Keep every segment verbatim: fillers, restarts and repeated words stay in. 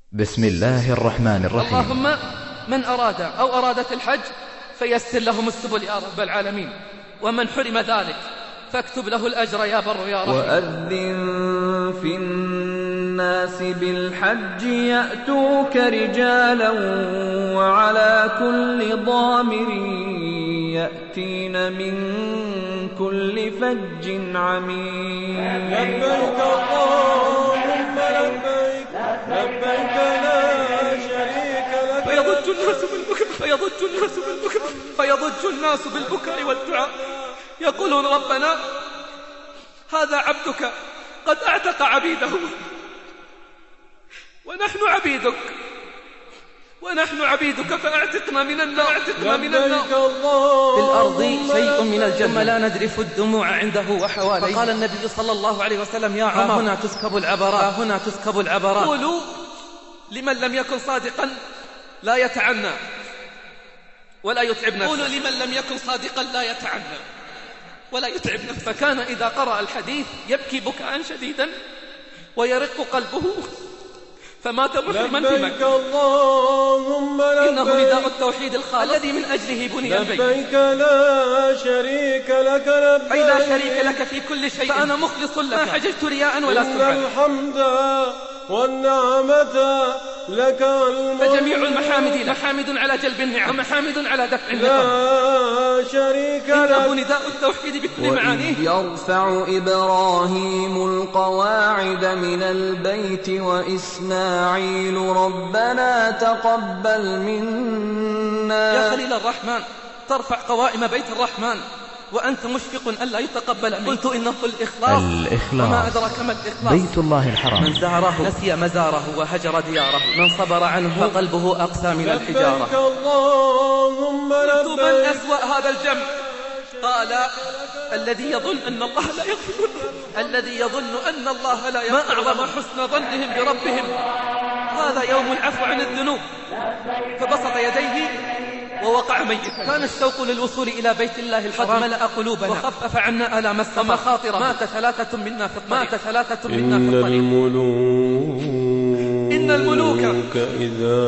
بسم الله الرحمن الرحيم. اللهم من أراد أو أرادت الحج فيسر لهم السبل يا رب العالمين، ومن حرم ذلك فاكتب له الأجر يا بر يا رحيم. وأذن في الناس بالحج يأتوك رجالا وعلى كل ضامر يأتين من كل فج عميق. لبيك اللهم لبيك لبيك لا شريك لك. فيضج الناس بالبكاء فيضج الناس بالبكاء فيضج الناس بالبكاء والدعاء، يقولون ربنا هذا عبدك قد اعتق عبيده ونحن عبيدك ونحن عبيدك فاعتقنا من النار اعتقنا من النار. في الأرض شيء من الجنة لا ندرف الدموع عنده وحواليه. فقال النبي صلى الله عليه وسلم يا عمر هنا تسكب العبرات هنا تسكب العبرات. قولوا لمن لم يكن صادقا لا يتعنى ولا يتعب نفسه. قولوا لمن لم يكن صادقا لا يتعنى ولا يتعب نفسه. فكان إذا قرأ الحديث يبكي بكاء شديدا ويرق قلبه فمات محرما بمكة. لبيك اللهم لبيك إنه نداء التوحيد الخالص الذي من أجله بني البيت. لبيك لا شريك لك لبيك أي لا شريك لك في كل شيء فأنا مخلص لك ما حججت رياء ولا إن سمعة. الحمد والنعمة لك والملك. فجميع المحامد محامد على جلب النعم ومحامد على دفع النقم. لا شريك إنه لك. نداء التوحيد بكل معانيه. وإذ يرفع إبراهيم القواعد من البيت وإسماعيل ربنا تقبل منا. يا خليل الرحمن ترفع قوائم بيت الرحمن وأنت مشفق ألا يتقبل منك. قلت إنه الإخلاص. الإخلاص. وما أدرك ما الإخلاص. بيت الله الحرام. من زاره نسي مزاره وهجر دياره، من صبر عنه فقلبه أقسى من الحجارة. لبيك اللهم قلت من لبيك. أسوأ هذا الجمع؟ قال الذي يظن أن الله لا يغفر الذي يظن أن الله لا يغفر. ما أعظم حسن ظنهم بربهم. هذا يوم العفو عن الذنوب. فبسط يديه ووقع ميتا. كان الشوق للوصول إلى بيت الله الحرام ملأ قلوبنا وخفف عنا آلام السفر ومخاطره. مات ثلاثة منا في الطريق مات ثلاثة منا في إن الطريق. الملوك إن الملوك إذا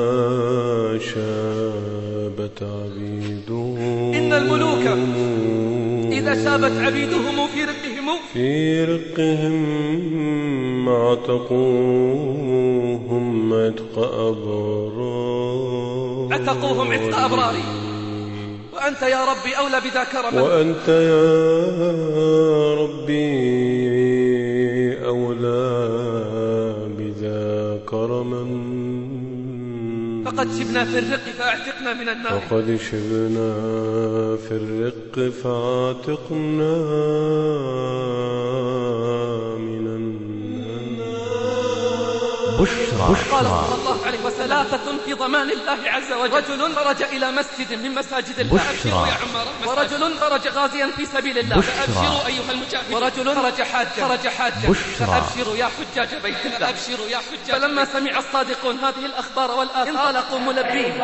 شابت عبيدهم إن الملوك إذا شابت عبيدهم في رقهم في رقهم اعتقوهم عتق أبرار عتقوهم عتق أبراري. وأنت يا ربي أولى بذا كرما. وأنت يا ربي أولى بذا كرما. فقد شبنا في الرق فاعتقنا من النار. وقد شبنا في الرق فاعتقنا من النار. بشرى قال صلى الله عليه وسلم ثلاثة في ضمان الله عز وجل: رجل خرج إلى مسجد من مساجد الله فأبشروا يا عمار، ورجل خرج غازيا في سبيل الله فأبشروا أيها المجاهدون، ورجل خرج حاجا خرج حاجا فأبشروا يا حجاج بيت الله، أبشروا يا حجاج. فلما سمع الصادقون هذه الأخبار والآثار انطلقوا ملبين.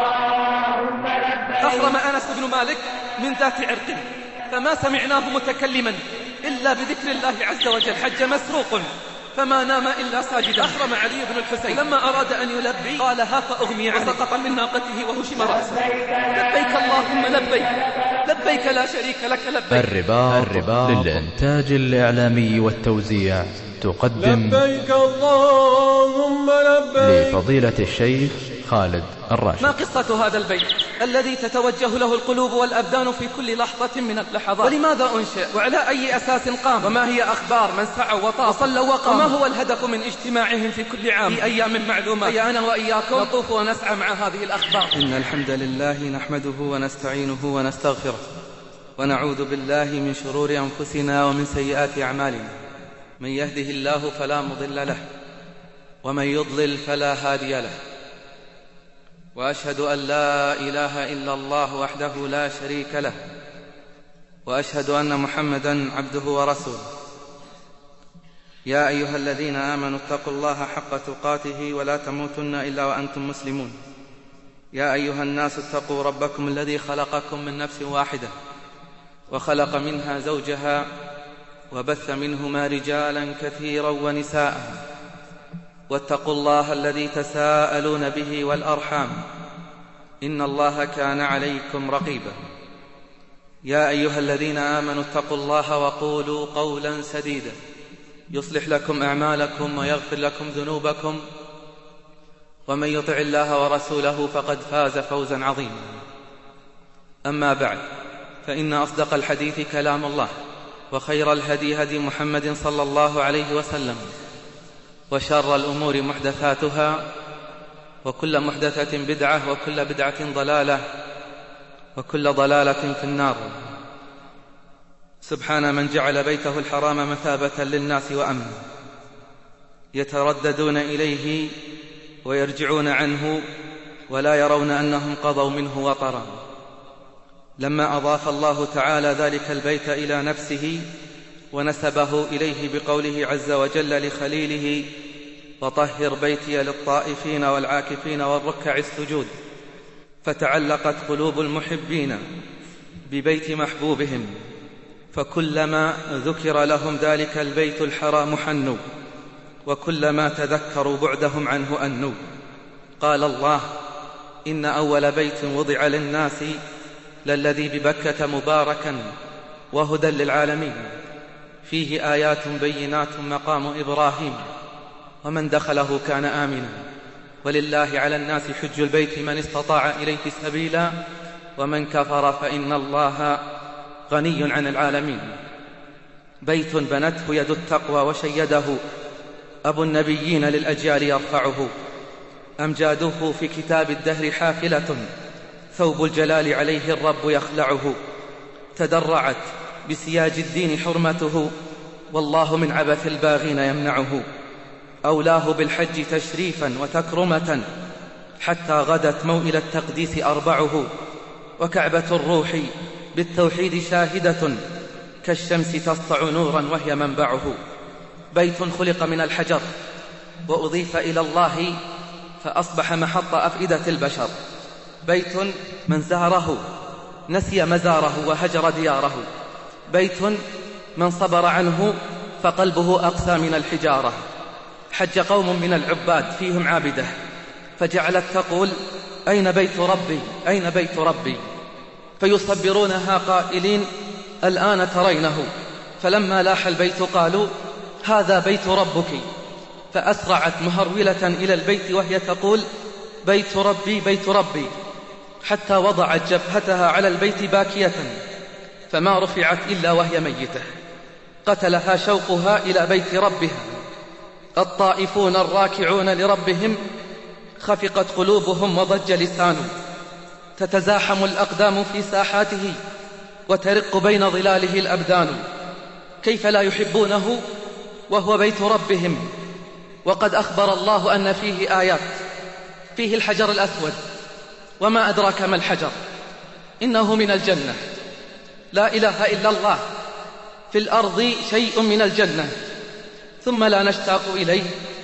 أحرم أنس بن مالك من ذات عرق فما سمعناه متكلما إلا بذكر الله عز وجل. حج مسروق فما نام إلا ساجدا. أحرم علي بن الحسين لما أراد أن يلبي قال ها فأغمي عنه وسقط من ناقته وهشم رأسه. لبيك اللهم لبيك لبيك لا شريك لك لبيك. الرباط, الرباط للإنتاج الإعلامي والتوزيع تقدم لبيك اللهم لبيك لفضيلة الشيخ خالد الراشد. ما قصة هذا البيت الذي تتوجه له القلوب والأبدان في كل لحظة من اللحظات؟ ولماذا أنشئ؟ وعلى أي أساس قام؟ وما هي أخبار من سعوا وطافوا وصلوا وقاموا؟ وما هو الهدف من اجتماعهم في كل عام في أيام معلومة؟ أي أنا وإياكم نطوف ونسعى مع هذه الأخبار. إن الحمد لله نحمده ونستعينه ونستغفره ونعوذ بالله من شرور أنفسنا ومن سيئات أعمالنا. من يهده الله فلا مضل له ومن يضلل فلا هادي له. وأشهد أن لا إله إلا الله وحده لا شريك له وأشهد أن محمدًا عبده ورسوله. يا أيها الذين آمنوا اتقوا الله حق تقاته ولا تموتن إلا وأنتم مسلمون. يا أيها الناس اتقوا ربكم الذي خلقكم من نفس واحدة وخلق منها زوجها وبث منهما رجالا كثيرا ونساء واتقوا الله الذي تساءلون به والأرحام إن الله كان عليكم رقيبا. يا أيها الذين آمنوا اتقوا الله وقولوا قولا سديدا يصلح لكم أعمالكم ويغفر لكم ذنوبكم، ومن يطع الله ورسوله فقد فاز فوزا عظيما. أما بعد، فإن أصدق الحديث كلام الله، وخير الهدي هدي محمد صلى الله عليه وسلم، وشر الأمور محدثاتها، وكل محدثة بدعة، وكل بدعة ضلالة، وكل ضلالة في النار. سبحان من جعل بيته الحرام مثابة للناس وأمنا، يترددون إليه ويرجعون عنه ولا يرون أنهم قضوا منه وطرا. لما أضاف الله تعالى ذلك البيت إلى نفسه ونسبه إليه بقوله عز وجل لخليله: وطهر بيتي للطائفين والعاكفين والركع السجود، فتعلقت قلوب المحبين ببيت محبوبهم، فكلما ذكر لهم ذلك البيت الحرام حنوا، وكلما تذكروا بعدهم عنه أنوا. قال الله: إن أول بيت وضع للناس للذي ببكة مباركا وهدى للعالمين، فيه آيات بينات مقام إبراهيم، ومن دخله كان آمنا، ولله على الناس حج البيت من استطاع إليه سبيلا، ومن كفر فإن الله غني عن العالمين. بيت بنته يد التقوى وشيده أبو النبيين للأجيال يرفعه، أمجاده في كتاب الدهر حافلة، ثوب الجلال عليه الرب يخلعه، تدرعت بسياج الدين حرمته، والله من عبث الباغين يمنعه. أولاه بالحج تشريفا وتكرمة، حتى غدت موئل التقديس أربعه، وكعبة الروح بالتوحيد شاهدة، كالشمس تسطع نورا وهي منبعه. بيت خلق من الحجر وأضيف إلى الله فأصبح محط أفئدة البشر. بيت من زاره نسي مزاره وهجر دياره. بيت من صبر عنه فقلبه أقسى من الحجارة. حج قوم من العباد فيهم عابده، فجعلت تقول: أين بيت ربي؟ أين بيت ربي؟ فيصبرونها قائلين: الآن ترينه. فلما لاح البيت قالوا: هذا بيت ربك. فأسرعت مهرولة إلى البيت وهي تقول: بيت ربي بيت ربي، حتى وضعت جبهتها على البيت باكية، فما رفعت إلا وهي ميتة. قتلها شوقها إلى بيت ربها. الطائفون الراكعون لربهم خفقت قلوبهم وضج لسانه، تتزاحم الأقدام في ساحاته وترق بين ظلاله الأبدان. كيف لا يحبونه وهو بيت ربهم؟ وقد أخبر الله أن فيه آيات، فيه الحجر الأسود، وما أدراك ما الحجر، إنه من الجنة. لا إله إلا الله. في الأرض شيء من الجنة ثم لا نشتاق إليه.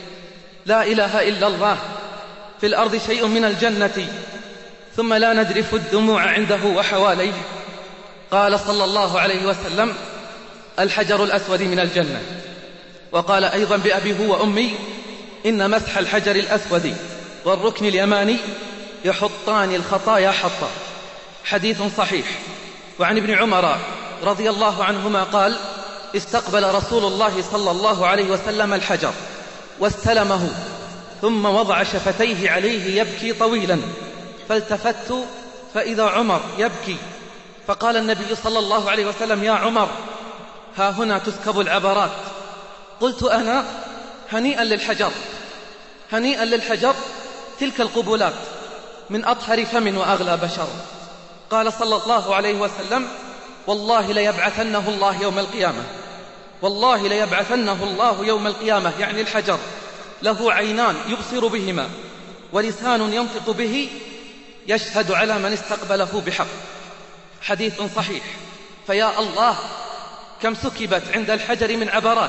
لا إله إلا الله. في الأرض شيء من الجنة ثم لا ندرف الدموع عنده وحواليه. قال صلى الله عليه وسلم: الحجر الأسود من الجنة. وقال أيضا بأبي هو وأمي: إن مسح الحجر الأسود والركن اليماني يحطان الخطايا حطا. حديث صحيح. وعن ابن عمر رضي الله عنهما قال: استقبل رسول الله صلى الله عليه وسلم الحجر واستلمه، ثم وضع شفتيه عليه يبكي طويلا، فالتفت فإذا عمر يبكي، فقال النبي صلى الله عليه وسلم: يا عمر، ها هنا تسكب العبرات. قلت أنا: هنيئا للحجر، هنيئا للحجر، تلك القبلات من أطهر فم وأغلى بشر. قال صلى الله عليه وسلم: والله ليبعثنه الله يوم القيامة، والله ليبعثنه الله يوم القيامة، يعني الحجر، له عينان يبصر بهما، ولسان ينطق به، يشهد على من استقبله بحق. حديث صحيح. فيا الله، كم سكبت عند الحجر من عبرات،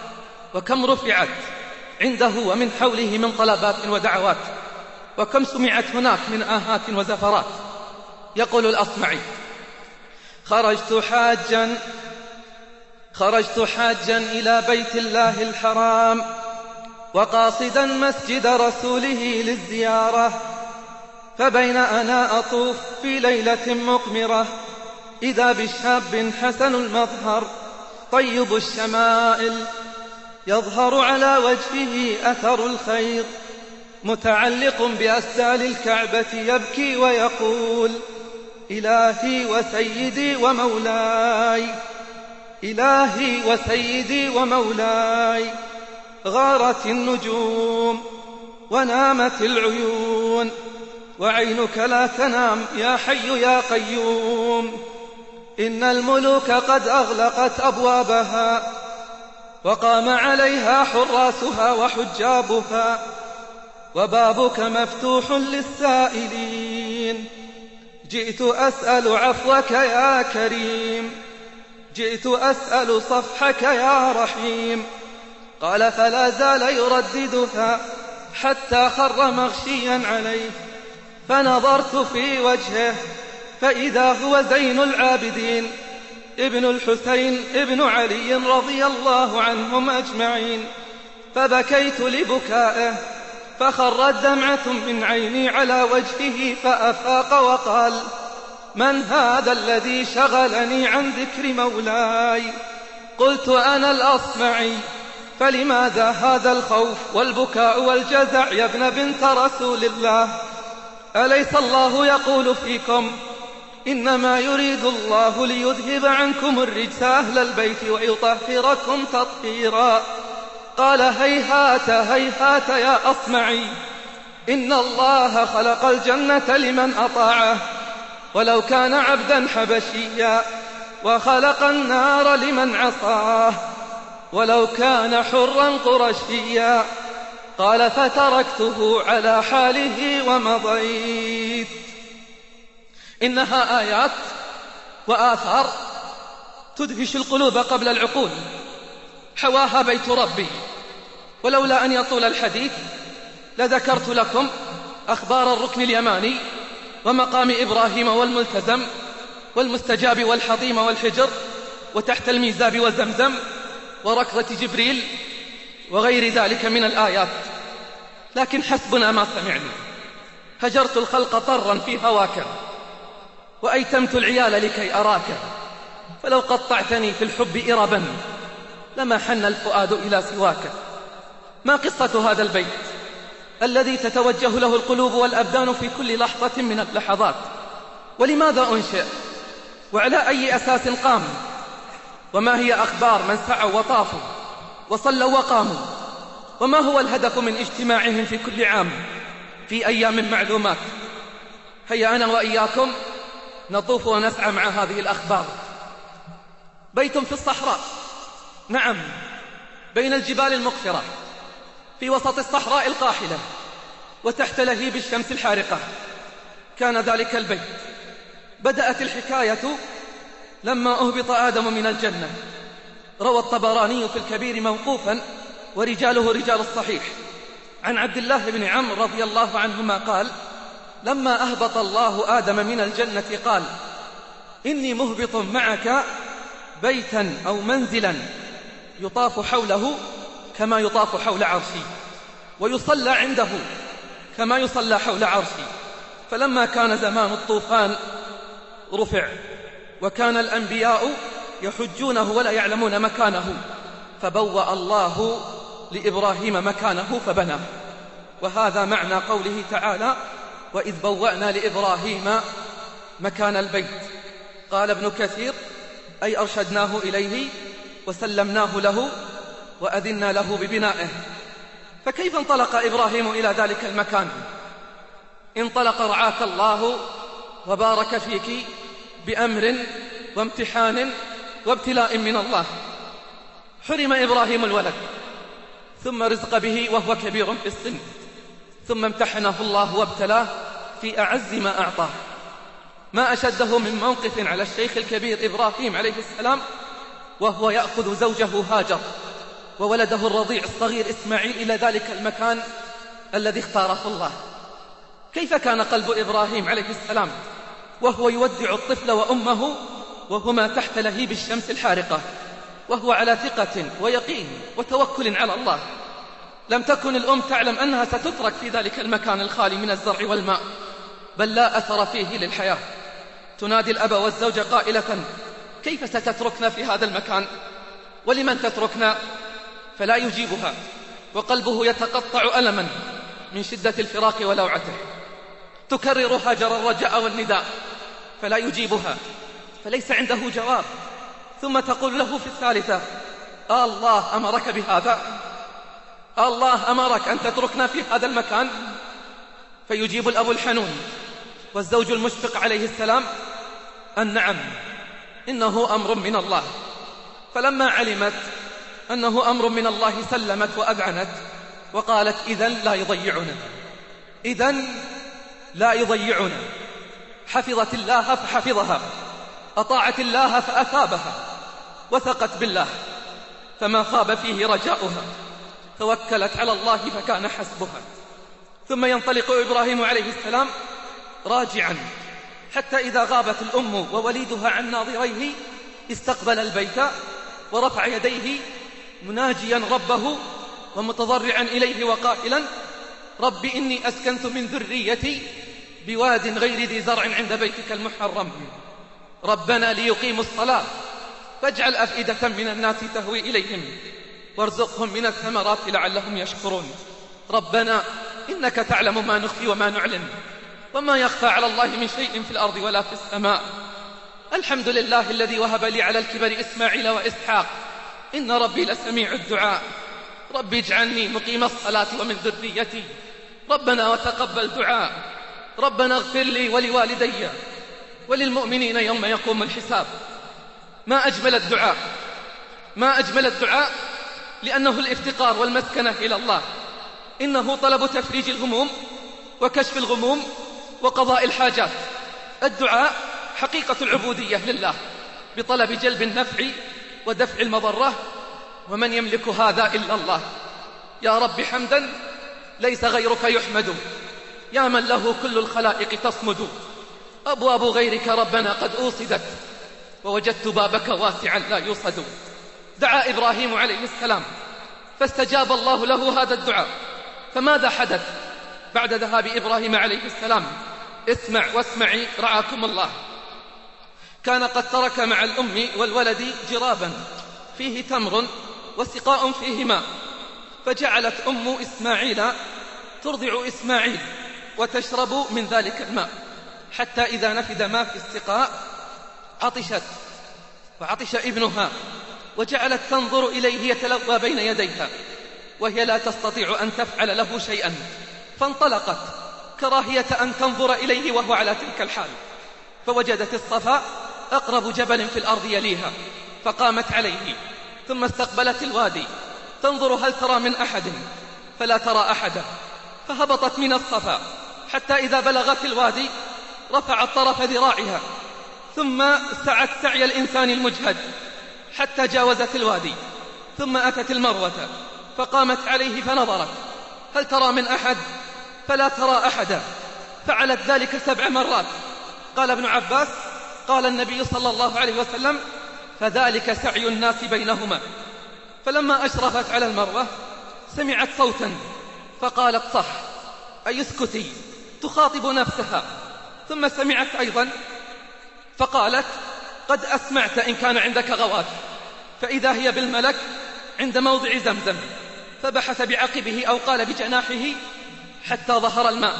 وكم رفعت عنده ومن حوله من طلبات ودعوات، وكم سمعت هناك من آهات وزفرات. يقول الأصمعي: خرجت حاجا خرجت حاجا إلى بيت الله الحرام، وقاصدا مسجد رسوله للزيارة، فبين أنا أطوف في ليلة مقمرة إذا بشاب حسن المظهر طيب الشمائل يظهر على وجهه أثر الخير، متعلق بأسدال الكعبة يبكي ويقول: إلهي وسيدي ومولاي، إلهي وسيدي ومولاي، غارت النجوم ونامت العيون وعينك لا تنام يا حي يا قيوم، إن الملوك قد أغلقت أبوابها وقام عليها حراسها وحجابها، وبابك مفتوح للسائلين، جئت أسأل عفوك يا كريم، جئت أسأل صفحك يا رحيم. قال فلا زال يرددها حتى خر مغشيا عليه، فنظرت في وجهه فإذا هو زين العابدين ابن الحسين ابن علي رضي الله عنهم أجمعين، فبكيت لبكائه فخرت دمعة من عيني على وجهه، فأفاق وقال: من هذا الذي شغلني عن ذكر مولاي؟ قلت: أنا الأصمعي. فلماذا هذا الخوف والبكاء والجزع يا ابن بنت رسول الله؟ أليس الله يقول فيكم: إنما يريد الله ليذهب عنكم الرجس أهل البيت ويطهركم تطهيرا؟ قال: هيهات هيهات يا أصمعي، إن الله خلق الجنة لمن أطاعه ولو كان عبدا حبشيا، وخلق النار لمن عصاه ولو كان حرا قرشيا. قال: فتركته على حاله ومضيت. إنها آيات وآثار تدهش القلوب قبل العقول، حواها بيت ربي، ولولا أن يطول الحديث لذكرت لكم أخبار الركن اليماني ومقام إبراهيم والملتزم والمستجاب والحطيم والحجر وتحت الميزاب وزمزم وركضة جبريل وغير ذلك من الآيات، لكن حسبنا ما سمعنا. هجرت الخلق طرا في هواك وأيتمت العيال لكي أراك، فلو قطعتني في الحب إربا لما حن الفؤاد إلى سواك. ما قصة هذا البيت الذي تتوجه له القلوب والأبدان في كل لحظة من اللحظات؟ ولماذا أنشئ؟ وعلى أي أساس قام؟ وما هي أخبار من سعوا وطافوا وصلوا وقاموا؟ وما هو الهدف من اجتماعهم في كل عام في أيام معلومات؟ هيا أنا وإياكم نطوف ونسعى مع هذه الأخبار. بيت في الصحراء، نعم، بين الجبال المقفرة، في وسط الصحراء القاحلة وتحت لهيب الشمس الحارقة. كان ذلك البيت. بدأت الحكاية لما أهبط آدم من الجنة. روى الطبراني في الكبير موقوفا ورجاله رجال الصحيح عن عبد الله بن عمرو رضي الله عنهما قال: لما أهبط الله آدم من الجنة قال: إني مهبط معك بيتا أو منزلا يطاف حوله كما يطاف حول عرشي، ويصلى عنده كما يصلى حول عرشي. فلما كان زمان الطوفان رفع، وكان الأنبياء يحجونه ولا يعلمون مكانه، فبوأ الله لإبراهيم مكانه فبناه. وهذا معنى قوله تعالى: وإذ بوأنا لإبراهيم مكان البيت. قال ابن كثير: أي أرشدناه إليه وسلمناه له وأذنا له ببنائه. فكيف انطلق إبراهيم إلى ذلك المكان؟ انطلق رعاك الله وبارك فيك بأمر وامتحان وابتلاء من الله. حرم إبراهيم الولد، ثم رزق به وهو كبير في السن، ثم امتحنه الله وابتلاه في أعز ما أعطاه. ما أشده من موقف على الشيخ الكبير إبراهيم عليه السلام وهو يأخذ زوجه هاجر وولده الرضيع الصغير إسماعيل إلى ذلك المكان الذي اختاره الله. كيف كان قلب إبراهيم عليه السلام وهو يودع الطفل وأمه وهما تحت لهيب الشمس الحارقة، وهو على ثقة ويقين وتوكل على الله؟ لم تكن الأم تعلم أنها ستترك في ذلك المكان الخالي من الزرع والماء، بل لا أثر فيه للحياة. تنادي الأب والزوج قائلة: كيف ستتركنا في هذا المكان؟ ولمن تتركنا؟ فلا يجيبها، وقلبه يتقطع ألما من شدة الفراق ولوعته. تكرر هاجر الرجاء والنداء فلا يجيبها، فليس عنده جواب. ثم تقول له في الثالثة: آه الله أمرك بهذا؟ آه الله أمرك أن تتركنا في هذا المكان؟ فيجيب الأب الحنون والزوج المشفق عليه السلام أن نعم، إنه أمر من الله. فلما علمت أنه أمر من الله سلمت وأذعنت وقالت: إذن لا يضيعنا، إذن لا يضيعنا. حفظت الله فحفظها، أطاعت الله فأثابها، وثقت بالله فما خاب فيه رجاؤها، توكلت على الله فكان حسبها. ثم ينطلق إبراهيم عليه السلام راجعا، حتى إذا غابت الأم ووليدها عن ناظريه استقبل البيت ورفع يديه مناجيا ربه ومتضرعا إليه وقائلا: رب إني أسكنت من ذريتي بواد غير ذي زرع عند بيتك المحرم ربنا ليقيموا الصلاة فاجعل أفئدة من الناس تهوي إليهم وارزقهم من الثمرات لعلهم يشكرون. ربنا إنك تعلم ما نخفي وما نعلن وما يخفى على الله من شيء في الأرض ولا في السماء. الحمد لله الذي وهب لي على الكبر إسماعيل وإسحاق إن ربي لسميع الدعاء. رب اجعلني مقيم الصلاة ومن ذريتي ربنا وتقبل دعاء. ربنا اغفر لي ولوالدي وللمؤمنين يوم يقوم الحساب. ما أجمل الدعاء، ما أجمل الدعاء، لأنه الافتقار والمسكنة إلى الله. إنه طلب تفريج الهموم وكشف الغموم وقضاء الحاجات. الدعاء حقيقة العبودية لله بطلب جلب النفع ودفع المضرة، ومن يملك هذا إلا الله. يا رب حمدا ليس غيرك يحمد، يا من له كل الخلائق تصمد. أبواب غيرك ربنا قد أوصدت ووجدت بابك واسعا لا يوصد. دعا إبراهيم عليه السلام فاستجاب الله له هذا الدعاء. فماذا حدث بعد ذهاب إبراهيم عليه السلام؟ اسمع واسمعي رعاكم الله. كان قد ترك مع الأم والولد جرابا فيه تمر وسقاء فيه ماء، فجعلت أم إسماعيل ترضع إسماعيل وتشرب من ذلك الماء، حتى إذا نفد ما في السقاء عطشت وعطش ابنها، وجعلت تنظر إليه يتلوى بين يديها وهي لا تستطيع أن تفعل له شيئا، فانطلقت كراهية أن تنظر إليه وهو على تلك الحال. فوجدت الصفا أقرب جبل في الأرض يليها، فقامت عليه، ثم استقبلت الوادي تنظر هل ترى من أحد، فلا ترى أحدا. فهبطت من الصفا حتى إذا بلغت الوادي رفعت طرف ذراعها، ثم سعت سعي الإنسان المجهد حتى جاوزت الوادي، ثم أتت المروة فقامت عليه فنظرت هل ترى من أحد، فلا ترى أحدا. فعلت ذلك سبع مرات. قال ابن عباس: قال النبي صلى الله عليه وسلم: فذلك سعي الناس بينهما. فلما أشرفت على المروة سمعت صوتا فقالت: صح، أي اسكتي، تخاطب نفسها. ثم سمعت أيضا فقالت: قد أسمعت إن كان عندك غوات. فإذا هي بالملك عند موضع زمزم، فبحث بعقبه أو قال بجناحه حتى ظهر الماء،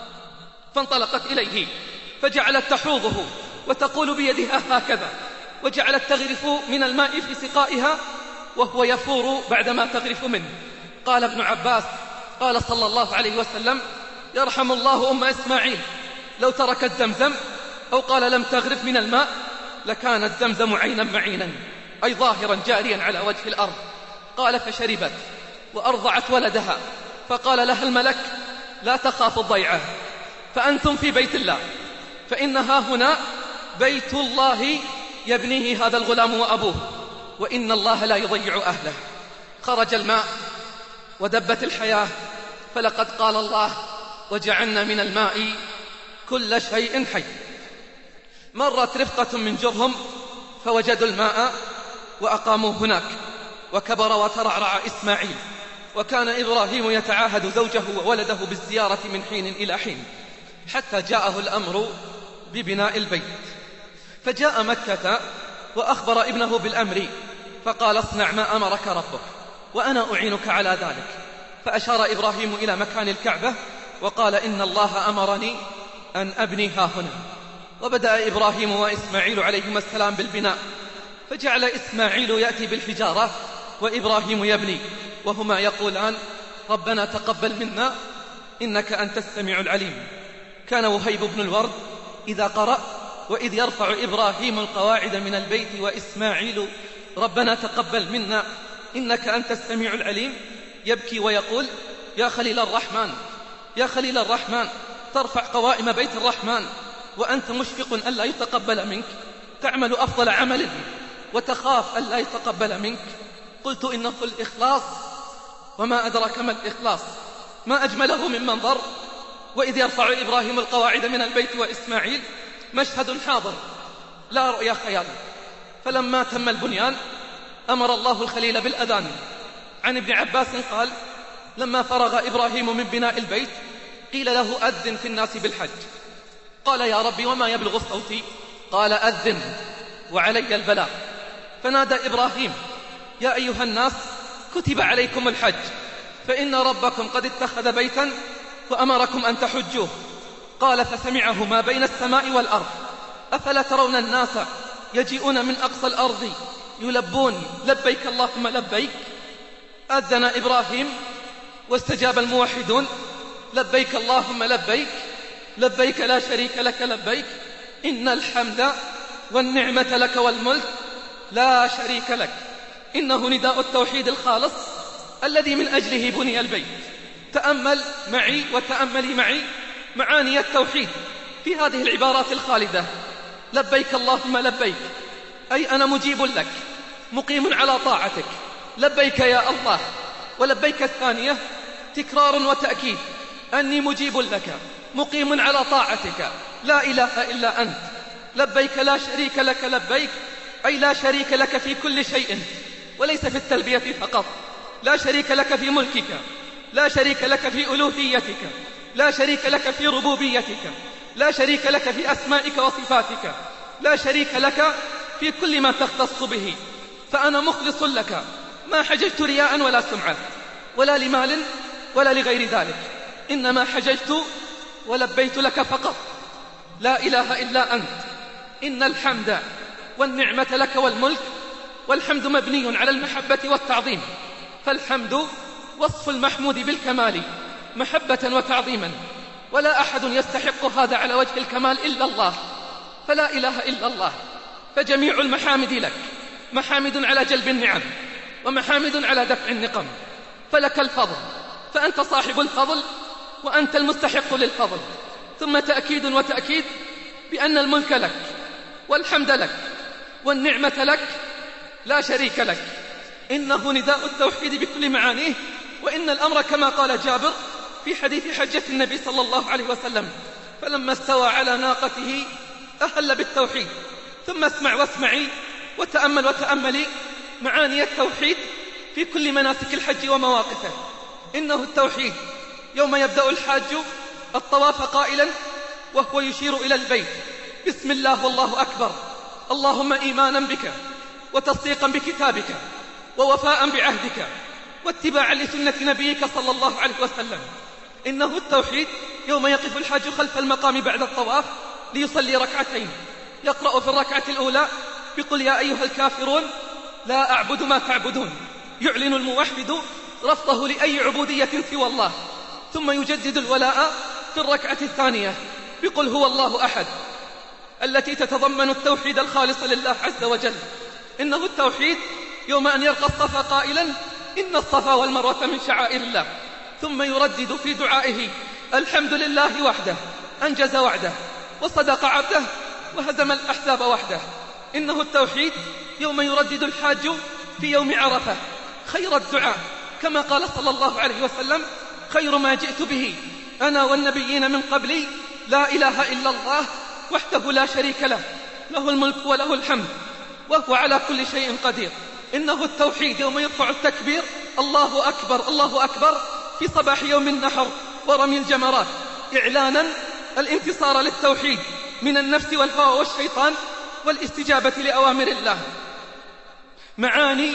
فانطلقت إليه فجعلت تحوضه وتقول بيدها هكذا، وجعلت تغرف من الماء في سقائها وهو يفور بعدما تغرف منه. قال ابن عباس: قال صلى الله عليه وسلم: يرحم الله أم إسماعيل، لو تركت زمزم أو قال لم تغرف من الماء لكانت زمزم عينا معينا، أي ظاهرا جاريا على وجه الأرض. قال: فشربت وأرضعت ولدها، فقال لها الملك: لا تخاف الضيعة، فأنتم في بيت الله، فإنها هنا بيت الله يبنيه هذا الغلام وأبوه، وإن الله لا يضيع أهله. خرج الماء ودبت الحياة، فلقد قال الله: وجعلنا من الماء كل شيء حي. مرت رفقة من جرهم فوجدوا الماء وأقاموا هناك، وكبر وترعرع إسماعيل، وكان إبراهيم يتعاهد زوجه وولده بالزيارة من حين إلى حين، حتى جاءه الأمر ببناء البيت، فجاء مكة وأخبر ابنه بالأمر، فقال اصنع ما أمرك ربك وأنا أعينك على ذلك. فأشار إبراهيم إلى مكان الكعبة وقال إن الله أمرني أن أبني ها هنا. وبدأ إبراهيم وإسماعيل عليهما السلام بالبناء، فجعل إسماعيل يأتي بالحجارة وإبراهيم يبني، وهما يقولان ربنا تقبل منا إنك أنت السميع العليم. كان وهيب بن الورد إذا قرأ وإذ يرفع إبراهيم القواعد من البيت وإسماعيل ربنا تقبل منا إنك أنت السميع العليم يبكي ويقول يا خليل الرحمن يا خليل الرحمن ترفع قوائم بيت الرحمن وأنت مشفق ألا يتقبل منك، تعمل أفضل عمل وتخاف ألا يتقبل منك. قلت إنه الإخلاص، وما أدرك ما الإخلاص، ما أجمله من منظر. وإذ يرفع إبراهيم القواعد من البيت وإسماعيل مشهد حاضر لا رؤيا خيال. فلما تم البنيان أمر الله الخليل بالأذان. عن ابن عباس قال لما فرغ إبراهيم من بناء البيت قيل له أذن في الناس بالحج. قال يا ربي وما يبلغ صوتي؟ قال أذن وعلي البلاغ. فنادى إبراهيم يا أيها الناس كتب عليكم الحج فإن ربكم قد اتخذ بيتا وأمركم أن تحجوه. قال فسمعه ما بين السماء والأرض أفلا ترون الناس يجيئون من أقصى الأرض يلبون لبيك اللهم لبيك. أذن إبراهيم واستجاب الموحدون لبيك اللهم لبيك لبيك لا شريك لك لبيك إن الحمد والنعمة لك والملك لا شريك لك. إنه نداء التوحيد الخالص الذي من أجله بني البيت. تأمل معي وتأملي معي معاني التوحيد في هذه العبارات الخالدة. لبيك اللهم لبيك أي أنا مجيب لك مقيم على طاعتك، لبيك يا الله. ولبيك الثانية تكرار وتأكيد أني مجيب لك مقيم على طاعتك لا إله إلا أنت. لبيك لا شريك لك لبيك أي لا شريك لك في كل شيء وليس في التلبية فقط. لا شريك لك في ملكك، لا شريك لك في ألوهيتك، لا شريك لك في ربوبيتك، لا شريك لك في أسمائك وصفاتك، لا شريك لك في كل ما تختص به. فأنا مخلص لك ما حججت رياء ولا سمعة ولا لمال ولا لغير ذلك، إنما حججت ولبيت لك فقط. لا إله إلا أنت. إن الحمد والنعمة لك والملك. والحمد مبني على المحبة والتعظيم، فالحمد وصف المحمود بالكمال محبة وتعظيما، ولا أحد يستحق هذا على وجه الكمال إلا الله، فلا إله إلا الله. فجميع المحامد لك محامد على جلب النعم ومحامد على دفع النقم. فلك الفضل فأنت صاحب الفضل وأنت المستحق للفضل. ثم تأكيد وتأكيد بأن الملك لك والحمد لك والنعمة لك لا شريك لك. إنه نداء التوحيد بكل معانيه. وإن الأمر كما قال جابر في حديث حجة النبي صلى الله عليه وسلم فلما استوى على ناقته أهل بالتوحيد. ثم اسمع واسمعي وتأمل وتأملي معاني التوحيد في كل مناسك الحج ومواقفه. إنه التوحيد يوم يبدأ الحاج الطواف قائلا وهو يشير إلى البيت بسم الله والله أكبر اللهم إيمانا بك وتصديقا بكتابك ووفاء بعهدك واتباعا لسنة نبيك صلى الله عليه وسلم. إنه التوحيد يوم يقف الحاج خلف المقام بعد الطواف ليصلي ركعتين، يقرأ في الركعة الأولى بقل يا أيها الكافرون لا أعبد ما تعبدون، يعلن الموحد رفضه لأي عبودية سوى الله. ثم يجدد الولاء في الركعة الثانية بقل هو الله أحد، التي تتضمن التوحيد الخالص لله عز وجل. إنه التوحيد يوم أن يلقى الصفا قائلا إن الصفا والمروة من شعائر الله، ثم يردد في دعائه الحمد لله وحده أنجز وعده وصدق عبده وهزم الأحزاب وحده. إنه التوحيد يوم يردد الحاج في يوم عرفة خير الدعاء كما قال صلى الله عليه وسلم خير ما جئت به أنا والنبيين من قبلي لا إله إلا الله وحده لا شريك له له الملك وله الحمد وهو على كل شيء قدير. إنه التوحيد يوم يرفع التكبير الله أكبر الله أكبر في صباح يوم النحر ورمي الجمرات إعلانا الانتصار للتوحيد من النفس والهوى والشيطان والاستجابة لأوامر الله. معاني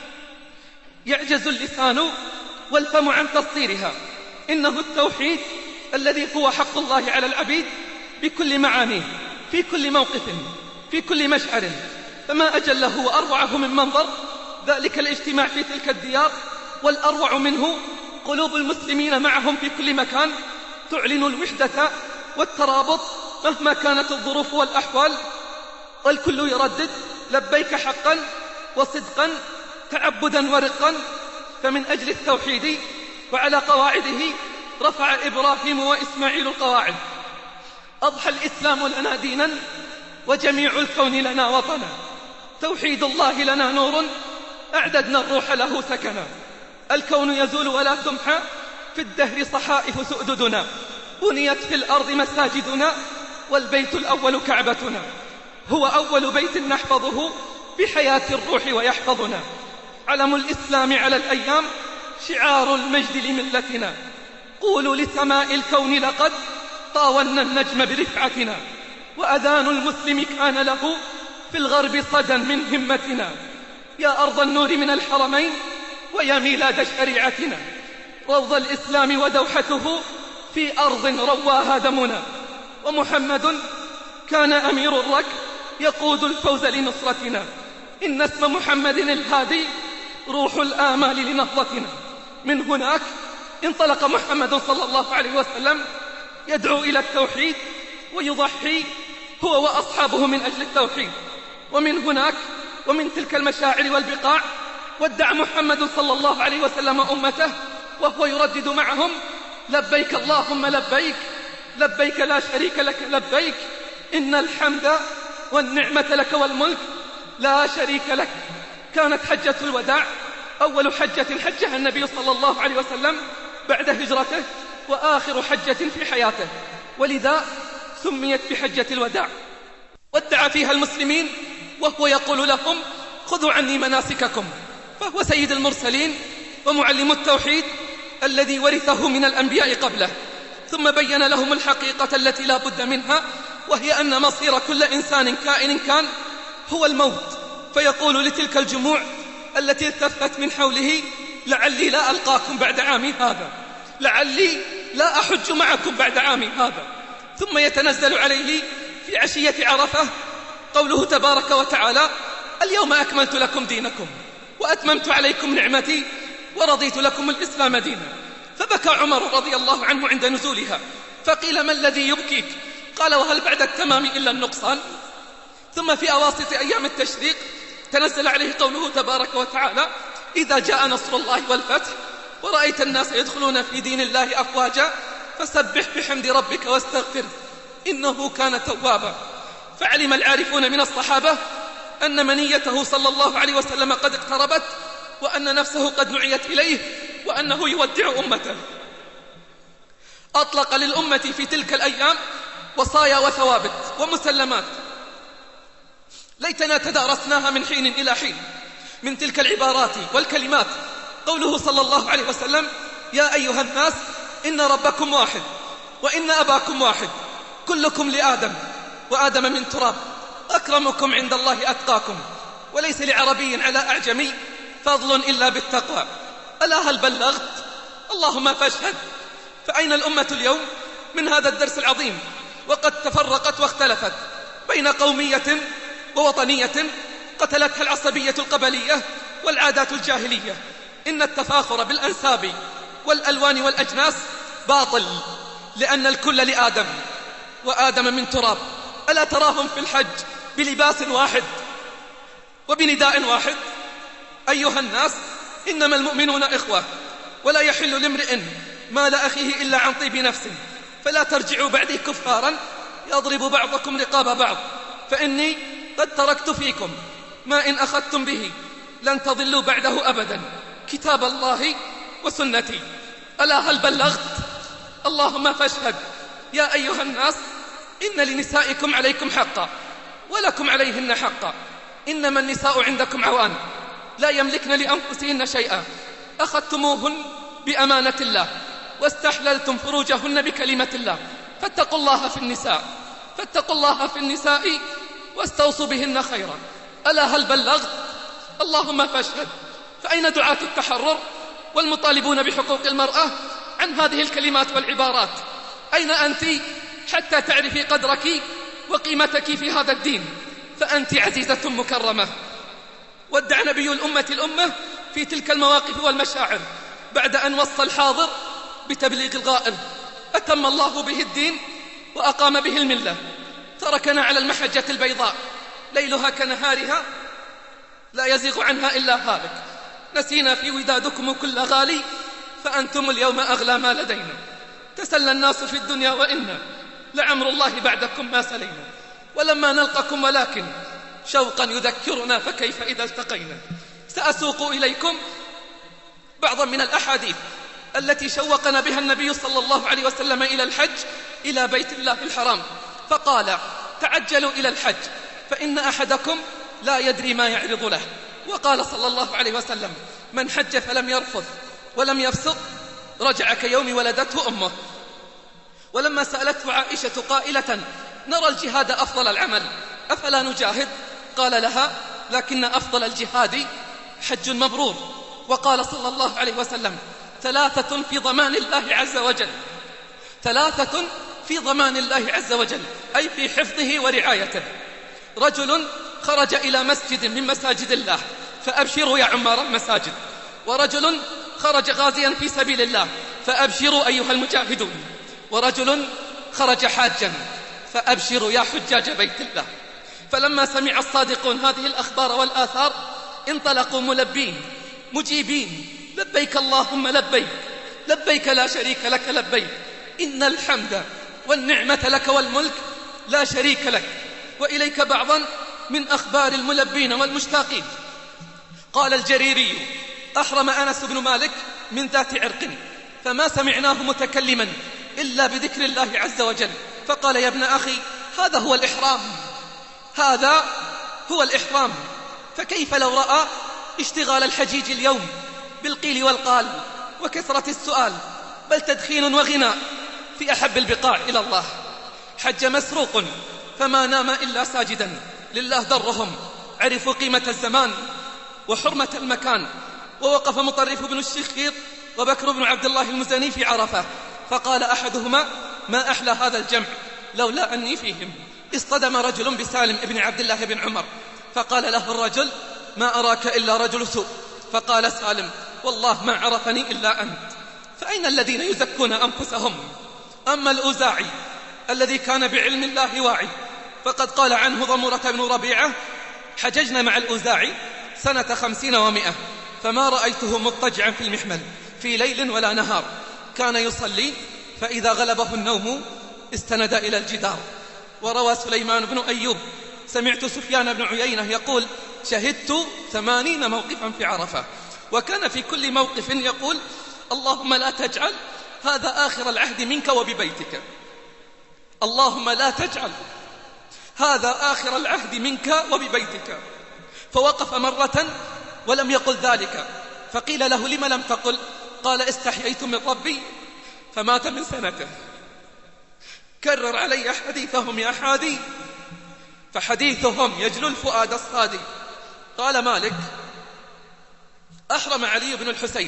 يعجز اللسان والفم عن تسطيرها. إنه التوحيد الذي هو حق الله على العبيد بكل معانيه في كل موقف في كل مشعر. فما أجله وأروعه من منظر ذلك الاجتماع في تلك الديار، والأروع منه قلوب المسلمين معهم في كل مكان تعلن الوحدة والترابط مهما كانت الظروف والأحوال، والكل يردد لبيك حقا وصدقا تعبدا ورقا. فمن أجل التوحيد وعلى قواعده رفع إبراهيم وإسماعيل القواعد. أضحى الإسلام لنا دينا وجميع الكون لنا وطنا. توحيد الله لنا نور أعددنا الروح له سكنا. الكون يزول ولا تمحى في الدهر صحائف سؤددنا. بنيت في الأرض مساجدنا والبيت الأول كعبتنا. هو أول بيت نحفظه بحياة الروح ويحفظنا. علم الإسلام على الأيام شعار المجد لملتنا. قولوا لسماء الكون لقد طاولنا النجم برفعتنا. وأذان المسلم كان له في الغرب صدى من همتنا. يا أرض النور من الحرمين ويا ميلاد شريعتنا. روض الإسلام ودوحته في أرض رواها دمنا. ومحمد كان أمير الركب يقود الفوز لنصرتنا. إن اسم محمد الهادي روح الآمال لنهضتنا. من هناك انطلق محمد صلى الله عليه وسلم يدعو إلى التوحيد ويضحي هو وأصحابه من أجل التوحيد. ومن هناك ومن تلك المشاعر والبقاع ودع محمد صلى الله عليه وسلم أمته وهو يردد معهم لبيك اللهم لبيك لبيك لا شريك لك لبيك إن الحمد والنعمة لك والملك لا شريك لك. كانت حجة الوداع أول حجة حجها النبي صلى الله عليه وسلم بعد هجرته وآخر حجة في حياته، ولذا سميت بحجة الوداع. ودع فيها المسلمين وهو يقول لهم خذوا عني مناسككم. فهو سيد المرسلين ومعلم التوحيد الذي ورثه من الأنبياء قبله. ثم بين لهم الحقيقة التي لا بد منها، وهي أن مصير كل إنسان كائن كان هو الموت. فيقول لتلك الجموع التي التفت من حوله لعلي لا ألقاكم بعد عامي هذا، لعلي لا أحج معكم بعد عامي هذا. ثم يتنزل عليه في عشية عرفة قوله تبارك وتعالى اليوم أكملت لكم دينكم وأتممت عليكم نعمتي ورضيت لكم الإسلام دينا. فبكى عمر رضي الله عنه عند نزولها، فقيل ما الذي يبكيك؟ قال وهل بعد التمام إلا النقصان؟ ثم في أواسط أيام التشريق تنزل عليه قوله تبارك وتعالى إذا جاء نصر الله والفتح ورأيت الناس يدخلون في دين الله أفواجا فسبح بحمد ربك واستغفره إنه كان توابا. فعلم العارفون من الصحابة أن منيته صلى الله عليه وسلم قد اقتربت، وأن نفسه قد نعيت إليه، وأنه يودع أمته. أطلق للأمة في تلك الأيام وصايا وثوابت ومسلمات ليتنا تدارسناها من حين إلى حين. من تلك العبارات والكلمات قوله صلى الله عليه وسلم يا أيها الناس إن ربكم واحد وإن أباكم واحد كلكم لآدم وآدم من تراب أكرمكم عند الله أتقاكم وليس لعربي على أعجمي فضل إلا بالتقوى. ألا هل بلغت؟ اللهم فاشهد. فأين الأمة اليوم من هذا الدرس العظيم وقد تفرقت واختلفت بين قومية ووطنية قتلتها العصبية القبلية والعادات الجاهلية. إن التفاخر بالأنساب والألوان والأجناس باطل، لأن الكل لآدم وآدم من تراب. ألا تراهم في الحج بلباس واحد وبنداء واحد؟ أيها الناس إنما المؤمنون إخوة، ولا يحل لامرئ مال أخيه إلا عن طيب نفسه، فلا ترجعوا بعدي كفارا يضرب بعضكم رقاب بعض، فإني قد تركت فيكم ما إن أخذتم به لن تضلوا بعده أبدا، كتاب الله وسنتي. ألا هل بلغت؟ اللهم فاشهد. يا أيها الناس إن لنسائكم عليكم حقا ولكم عليهن حقا. إنما النساء عندكم عوان لا يملكن لأنفسهن شيئا، أخذتموهن بأمانة الله واستحللتم فروجهن بكلمة الله، فاتقوا الله في النساء فاتقوا الله في النساء واستوصوا بهن خيرا. ألا هل بلغت؟ اللهم فاشهد. فأين دعاة التحرر والمطالبون بحقوق المرأة عن هذه الكلمات والعبارات؟ أين أنت حتى تعرفي قدرك وقيمتك في هذا الدين؟ فأنت عزيزة مكرمة. ودع نبي الأمة الأمة في تلك المواقف والمشاعر بعد أن وصى الحاضر بتبليغ الغائب. أتم الله به الدين وأقام به الملة، تركنا على المحجة البيضاء ليلها كنهارها لا يزيغ عنها إلا هالك. نسينا في ودادكم كل غالي، فأنتم اليوم أغلى ما لدينا. تسلى الناس في الدنيا وإنا لعمر الله بعدكم ما سلينا، ولما نلقكم ولكن شوقا يذكرنا فكيف إذا التقينا. سأسوق إليكم بعضا من الأحاديث التي شوقنا بها النبي صلى الله عليه وسلم إلى الحج إلى بيت الله الحرام، فقال: تعجلوا إلى الحج فإن أحدكم لا يدري ما يعرض له. وقال صلى الله عليه وسلم: من حج فلم يرفث ولم يفسق رجع كيوم ولدته أمه. ولما سألته عائشة قائلة: نرى الجهاد أفضل العمل أفلا نجاهد؟ قال لها: لكن أفضل الجهاد حج مبرور. وقال صلى الله عليه وسلم: ثلاثة في ضمان الله عز وجل ثلاثة في ضمان الله عز وجل، أي في حفظه ورعايته: رجل خرج إلى مسجد من مساجد الله فأبشروا يا عمار المساجد، ورجل خرج غازيا في سبيل الله فأبشروا أيها المجاهدون، ورجل خرج حاجا فأبشروا يا حجاج بيت الله. فلما سمع الصادقون هذه الأخبار والآثار انطلقوا ملبين مجيبين: لبيك اللهم لبيك، لبيك لا شريك لك لبيك، إن الحمد والنعمة لك والملك لا شريك لك. وإليك بعضا من أخبار الملبين والمشتاقين. قال الجريري: أحرم أنس بن مالك من ذات عرق فما سمعناه متكلما إلا بذكر الله عز وجل، فقال: يا ابن أخي، هذا هو الإحرام هذا هو الإحرام فكيف لو رأى اشتغال الحجيج اليوم بالقيل والقال وكثرة السؤال، بل تدخين وغناء في أحب البقاع إلى الله. حج مسروق فما نام إلا ساجدا لله درهم، عرفوا قيمة الزمان وحرمة المكان. ووقف مطرف بن الشخير وبكر بن عبد الله المزني في عرفة، فقال أحدهما: ما أحلى هذا الجمع لولا أني فيهم. اصطدم رجل بسالم بن عبد الله بن عمر، فقال له الرجل: ما أراك إلا رجل سوء. فقال سالم: والله ما عرفني إلا أنت. فأين الذين يزكون أنفسهم؟ أما الأوزاعي الذي كان بعلم الله واعي، فقد قال عنه ضمرة بن ربيعة: حججنا مع الأوزاعي سنة خمسين ومئة، فما رأيته مضطجعا في المحمل في ليل ولا نهار، كان يصلي فإذا غلبه النوم استند إلى الجدار. وروى سليمان بن أيوب: سمعت سفيان بن عيينة يقول: شهدت ثمانين موقفا في عرفة، وكان في كل موقف يقول: اللهم لا تجعل هذا آخر العهد منك وببيتك، اللهم لا تجعل هذا آخر العهد منك وببيتك. فوقف مرة ولم يقل ذلك، فقيل له: لم لم تقل؟ قال: استحييت من ربي فمات من سنته. كرر علي حديثهم يا حادي، فحديثهم يجلو الفؤاد الصادي. قال مالك: أحرم علي بن الحسين،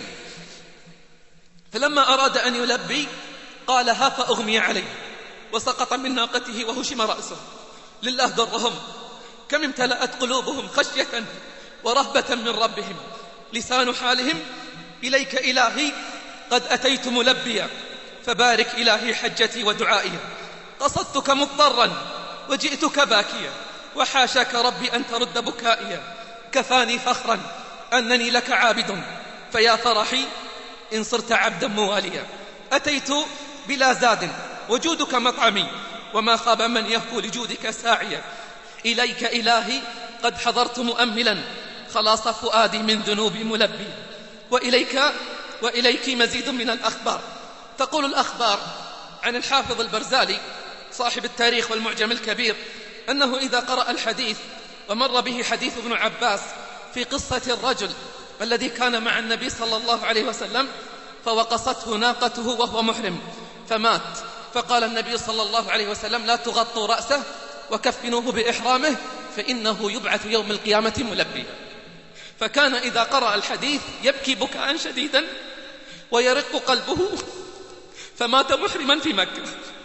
فلما أراد أن يلبي قال: ها فأغمي عليه، وسقط من ناقته وهشم رأسه. لله درهم، كم امتلأت قلوبهم خشية ورهبة من ربهم. لسان حالهم: إليك إلهي قد أتيت ملبيا، فبارك إلهي حجتي ودعائي. قصدتك مضطرا وجئتك باكيا، وحاشاك ربي أن ترد بكائيا. كفاني فخرا أنني لك عابد، فيا فرحي إن صرت عبدا مواليا. أتيت بلا زاد وجودك مطعمي، وما خاب من يهفو لجودك ساعيا. إليك إلهي قد حضرت مؤملا، خلاص فؤادي من ذنوب ملبي. وإليك وإليك مزيد من الأخبار. تقول الأخبار عن الحافظ البرزالي صاحب التاريخ والمعجم الكبير أنه إذا قرأ الحديث ومر به حديث ابن عباس في قصة الرجل الذي كان مع النبي صلى الله عليه وسلم فوقصته ناقته وهو محرم فمات، فقال النبي صلى الله عليه وسلم: لا تغطوا رأسه وكفنوه بإحرامه فإنه يبعث يوم القيامة ملبيا. فكان إذا قرأ الحديث يبكي بكاء شديدا ويرق قلبه، فمات محرما في مكة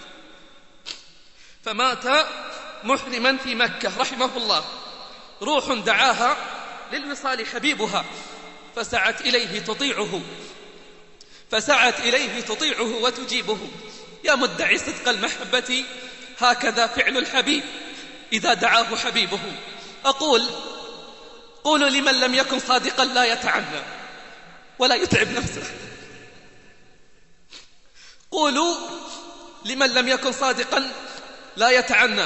فمات محرما في مكة رحمه الله. روح دعاها للوصال حبيبها فسعت إليه تطيعه فسعت إليه تطيعه وتجيبه. يا مدعي صدق المحبة هكذا فعل الحبيب إذا دعاه حبيبه. أقول: قولوا لمن لم يكن صادقا لا يتعنى ولا يتعب نفسه. قولوا لمن لم يكن صادقا لا يتعنى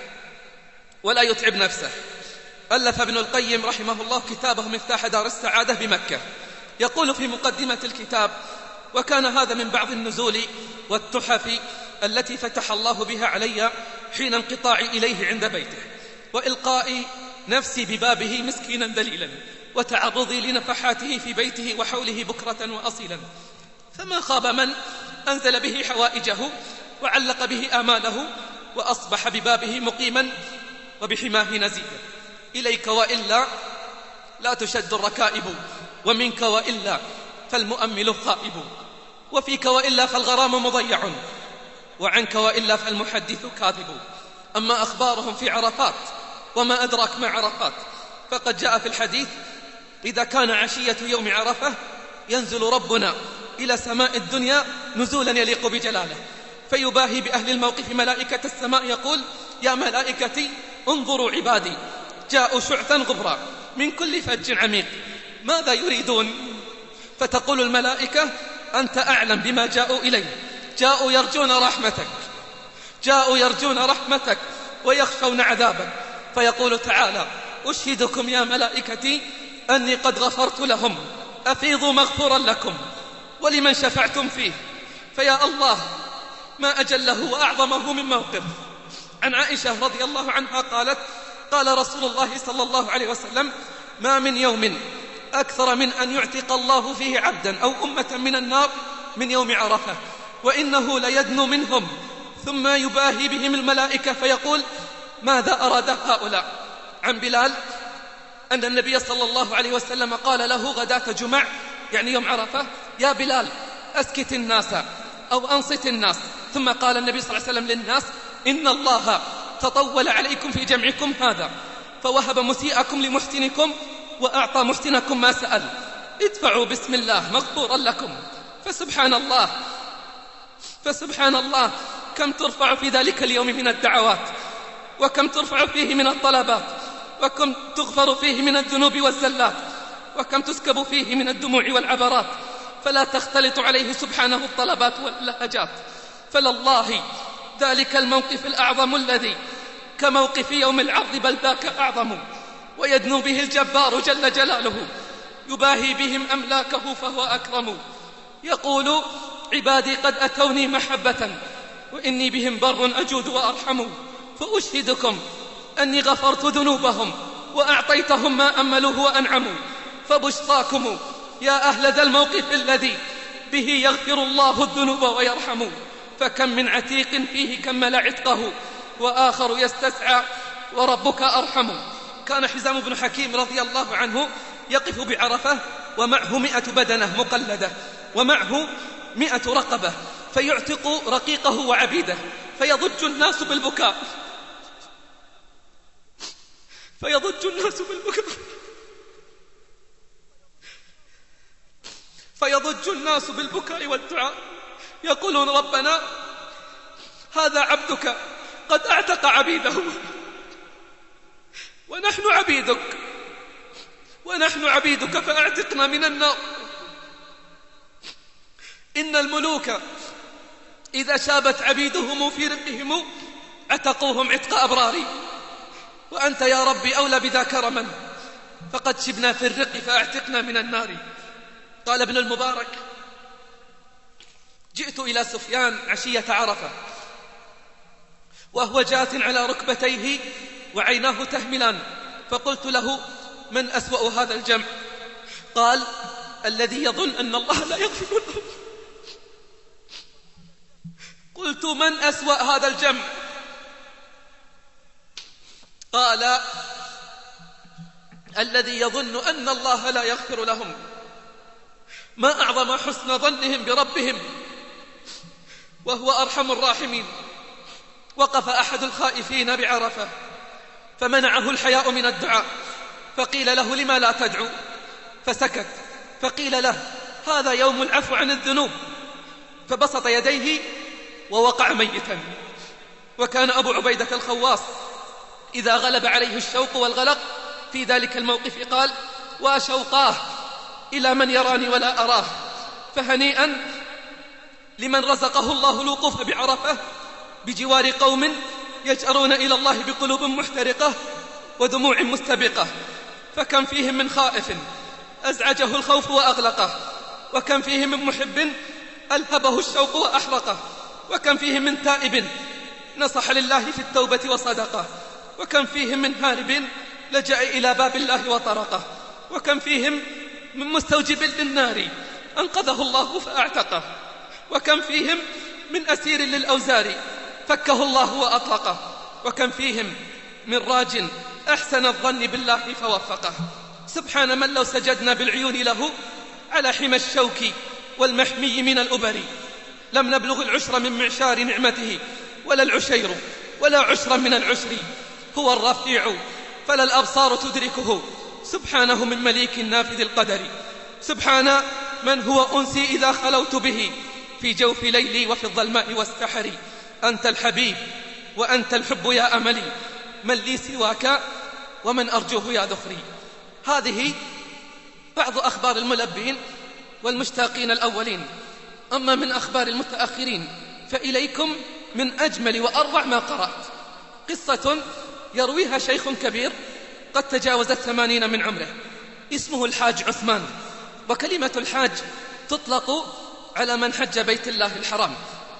ولا يتعب نفسه. ألف ابن القيم رحمه الله كتابه مفتاح دار السعادة بمكة، يقول في مقدمة الكتاب: وكان هذا من بعض النزول والتحف التي فتح الله بها علي حين انقطاعي إليه عند بيته، وإلقائي نفسي ببابه مسكينا ذليلا، وتعرضي لنفحاته في بيته وحوله بكرة وأصيلا. فما خاب من أنزل به حوائجه وعلق به آماله، وأصبح ببابه مقيما وبحماه نزيلا. إليك وإلا لا تشد الركائب، ومنك وإلا فالمؤمل خائب، وفيك وإلا فالغرام مضيع، وعنك وإلا فالمحدث كاذب. أما أخبارهم في عرفات وما أدراك ما عرفات، فقد جاء في الحديث: إذا كان عشية يوم عرفة ينزل ربنا إلى سماء الدنيا نزولا يليق بجلاله، فيباهي بأهل الموقف ملائكة السماء يقول: يا ملائكتي انظروا عبادي جاءوا شعثا غبرا من كل فج عميق، ماذا يريدون؟ فتقول الملائكة: أنت أعلم بما جاءوا إليه، جاءوا يرجون رحمتك جاءوا يرجون رحمتك ويخشون عذابك. فيقول تعالى: أشهدكم يا ملائكتي أني قد غفرت لهم، أفيضوا مغفورا لكم ولمن شفعتم فيه. فيا الله ما أجله وأعظمه من موقف. عن عائشة رضي الله عنها قالت: قال رسول الله صلى الله عليه وسلم: ما من يوم أكثر من أن يعتق الله فيه عبدا أو أمة من النار من يوم عرفة، وإنه ليدنو منهم ثم يباهي بهم الملائكة فيقول: ماذا أراد هؤلاء؟ عن بلال أن النبي صلى الله عليه وسلم قال له غداة جمع يعني يوم عرفة: يا بلال أسكت الناس أو أنصت الناس. ثم قال النبي صلى الله عليه وسلم للناس: إن الله تطول عليكم في جمعكم هذا، فوهب مسيئكم لمحسنكم وأعطى محسنكم ما سأل، ادفعوا بسم الله مغفورا لكم. فسبحان الله فسبحان الله كم ترفع في ذلك اليوم من الدعوات، وكم ترفع فيه من الطلبات، وكم تغفر فيه من الذنوب والزلات، وكم تسكب فيه من الدموع والعبرات، فلا تختلط عليه سبحانه الطلبات واللهجات. فلله ذلك الموقف الأعظم الذي كموقف يوم العرض بل ذاك أعظم، ويدنو به الجبار جل جلاله، يباهي بهم أملاكه فهو أكرم. يقول: عبادي قد أتوني محبة وإني بهم بر أجود وأرحم، فأشهدكم أني غفرت ذنوبهم وأعطيتهم ما أملوه وأنعموا. فبشراكم يا أهل ذا الموقف الذي به يغفر الله الذنوب ويرحم. فكم من عتيق فيه كمل عتقه وآخر يستسعى وربك أرحم. كان حزام بن حكيم رضي الله عنه يقف بعرفة ومعه مئة بدنة مقلدة ومعه مئة رقبة، فيعتق رقيقه وعبيده، فيضج الناس بالبكاء فيضج الناس بالبكاء فيضج الناس بالبكاء والدعاء، يقولون: ربنا هذا عبدك قد أعتق عبيده ونحن عبيدك ونحن عبيدك فأعتقنا من النار. إن الملوك إذا شابت عبيدهم في رقهم عتقوهم عتق أبراري، وأنت يا ربي أولى بذا كرما، فقد شبنا في الرق فأعتقنا من النار. قال ابن المبارك: جئت إلى سفيان عشية عرفة وهو جاث على ركبتيه وعيناه تهملان، فقلت له: من أسوأ هذا الجمع؟ قال: الذي يظن أن الله لا يغفر له. قلت: من أسوأ هذا الجمع؟ قال: الذي يظن أن الله لا يغفر لهم. ما أعظم حسن ظنهم بربهم وهو أرحم الراحمين. وقف أحد الخائفين بعرفة فمنعه الحياء من الدعاء، فقيل له: لما لا تدعو؟ فسكت. فقيل له: هذا يوم العفو عن الذنوب. فبسط يديه ووقع ميتا. وكان أبو عبيدة الخواص إذا غلب عليه الشوق والغلق في ذلك الموقف قال: وشوقاه إلى من يراني ولا أراه. فهنيئا لمن رزقه الله الوقوف بعرفة بجوار قوم يجأرون إلى الله بقلوب محترقة ودموع مستبقة. فكم فيهم من خائف أزعجه الخوف وأغلقه، وكم فيهم من محب ألهبه الشوق وأحرقه، وكم فيهم من تائب نصح لله في التوبة وصدقه، وكم فيهم من هارب لجأ إلى باب الله وطرقه، وكم فيهم من مستوجب للنار أنقذه الله فأعتقه، وكم فيهم من أسير للأوزار فكه الله وأطلقه، وكم فيهم من راج أحسن الظن بالله فوفقه. سبحان من لو سجدنا بالعيون له على حمى الشوك والمحمي من الأبر لم نبلغ العشر من معشار نعمته، ولا العشير ولا عشرا من العشر. هو الرفيع فلا الأبصار تدركه، سبحانه من مليك نافذ القدر. سبحان من هو أنسي إذا خلوت به في جوف ليلي وفي الظلماء والسحر. أنت الحبيب وأنت الحب يا أملي، من لي سواك ومن أرجوه يا ذخري. هذه بعض أخبار الملبين والمشتاقين الأولين. أما من أخبار المتأخرين فإليكم من أجمل وأروع ما قرأت قصة يرويها شيخ كبير قد تجاوز الثمانين من عمره، اسمه الحاج عثمان. وكلمة الحاج تطلق على من حج بيت الله الحرام.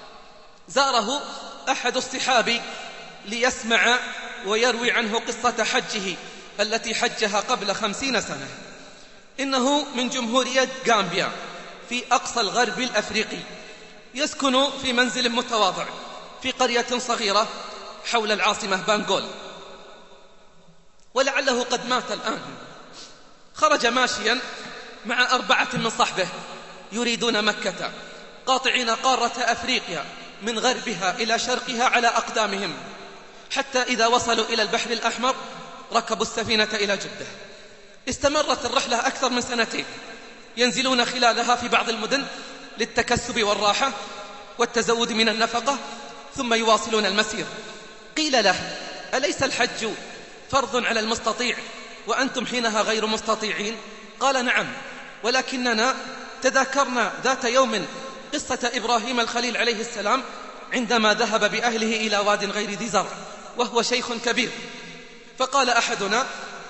زاره أحد الصحابي ليسمع ويروي عنه قصة حجه التي حجها قبل خمسين سنة. إنه من جمهورية غامبيا في أقصى الغرب الأفريقي، يسكن في منزل متواضع في قرية صغيرة حول العاصمة بانغول، ولعله قد مات الآن. خرج ماشيا مع أربعة من صحبه يريدون مكة، قاطعين قارة أفريقيا من غربها إلى شرقها على أقدامهم، حتى إذا وصلوا إلى البحر الأحمر ركبوا السفينة إلى جدة. استمرت الرحلة أكثر من سنتين، ينزلون خلالها في بعض المدن للتكسب والراحة والتزود من النفقة، ثم يواصلون المسير. قيل له: أليس الحج فرض على المستطيع وأنتم حينها غير مستطيعين؟ قال: نعم، ولكننا تذاكرنا ذات يوم قصة إبراهيم الخليل عليه السلام عندما ذهب بأهله إلى واد غير ذي زرع وهو شيخ كبير، فقال أحدنا: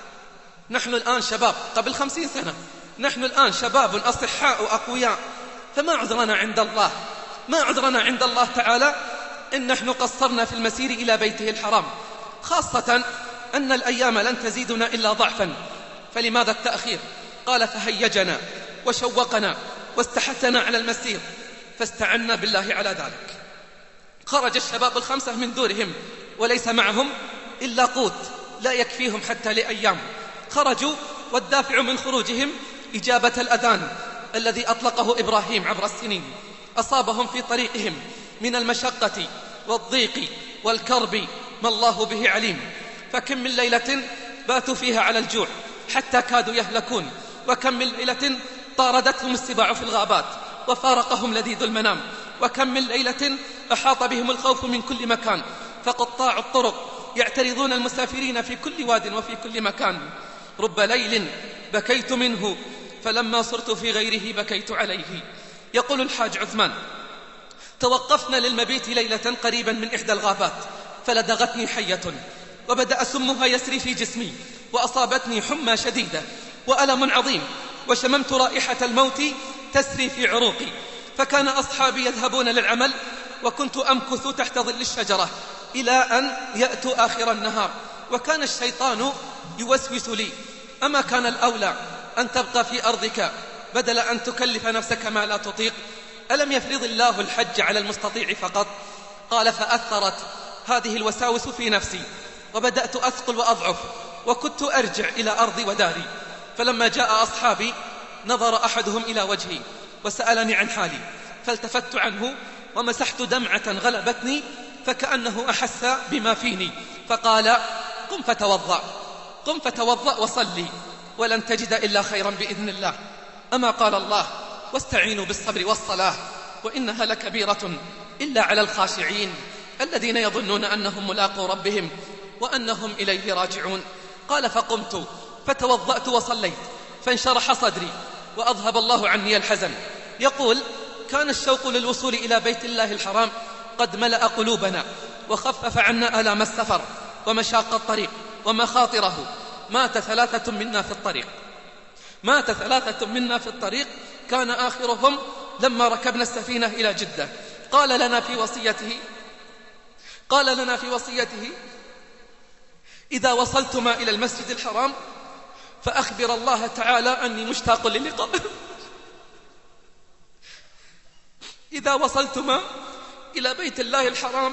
نحن الآن شباب، قبل خمسين سنة، نحن الآن شباب أصحاء أقوياء، فما عذرنا عند الله، ما عذرنا عند الله تعالى إن نحن قصرنا في المسير إلى بيته الحرام، خاصة أن الأيام لن تزيدنا إلا ضعفا، فلماذا التأخير؟ قال: فهيجنا وشوقنا واستحثنا على المسير، فاستعنا بالله على ذلك. خرج الشباب الخمسة من دورهم وليس معهم إلا قوت لا يكفيهم حتى لأيام. خرجوا والدافع من خروجهم إجابة الأذان الذي أطلقه إبراهيم عبر السنين. أصابهم في طريقهم من المشقة والضيق والكرب ما الله به عليم. فكم من ليلة باتوا فيها على الجوع حتى كادوا يهلكون، وكم من ليلة طاردتهم السباع في الغابات وفارقهم لذيذ المنام، وكم من ليلة أحاط بهم الخوف من كل مكان، فقطاع الطرق يعترضون المسافرين في كل واد وفي كل مكان. رب ليل بكيت منه فلما صرت في غيره بكيت عليه. يقول الحاج عثمان: توقفنا للمبيت ليلة قريبا من إحدى الغابات، فلدغتني حية وبدأ سمها يسري في جسمي، وأصابتني حمى شديدة وألم عظيم، وشممت رائحة الموت تسري في عروقي. فكان أصحابي يذهبون للعمل وكنت أمكث تحت ظل الشجرة إلى أن يأتوا آخر النهار، وكان الشيطان يوسوس لي: أما كان الأولى أن تبقى في أرضك بدل أن تكلف نفسك ما لا تطيق؟ ألم يفرض الله الحج على المستطيع فقط؟ قال: فأثرت هذه الوساوس في نفسي، وبدأت أثقل وأضعف، وكنت أرجع إلى أرضي وداري. فلما جاء أصحابي نظر أحدهم إلى وجهي وسألني عن حالي، فالتفت عنه ومسحت دمعة غلبتني فكأنه أحس بما فيني، فقال: قم فتوضأ، قم فتوضأ وصلي، ولن تجد إلا خيرا بإذن الله. أما قال الله: واستعينوا بالصبر والصلاة وإنها لكبيرة إلا على الخاشعين الذين يظنون أنهم ملاقو ربهم وأنهم إليه راجعون. قال: فقمت فتوضأت وصليت، فانشرح صدري وأذهب الله عني الحزن. يقول: كان الشوق للوصول إلى بيت الله الحرام قد ملأ قلوبنا وخفف عنا آلام السفر ومشاق الطريق ومخاطره. مات ثلاثة منا في الطريق مات ثلاثة منا في الطريق كان آخرهم لما ركبنا السفينة إلى جدة. قال لنا في وصيته قال لنا في وصيته: إذا وصلتما إلى المسجد الحرام فأخبر الله تعالى أني مشتاق للقائه. إذا وصلتما إلى بيت الله الحرام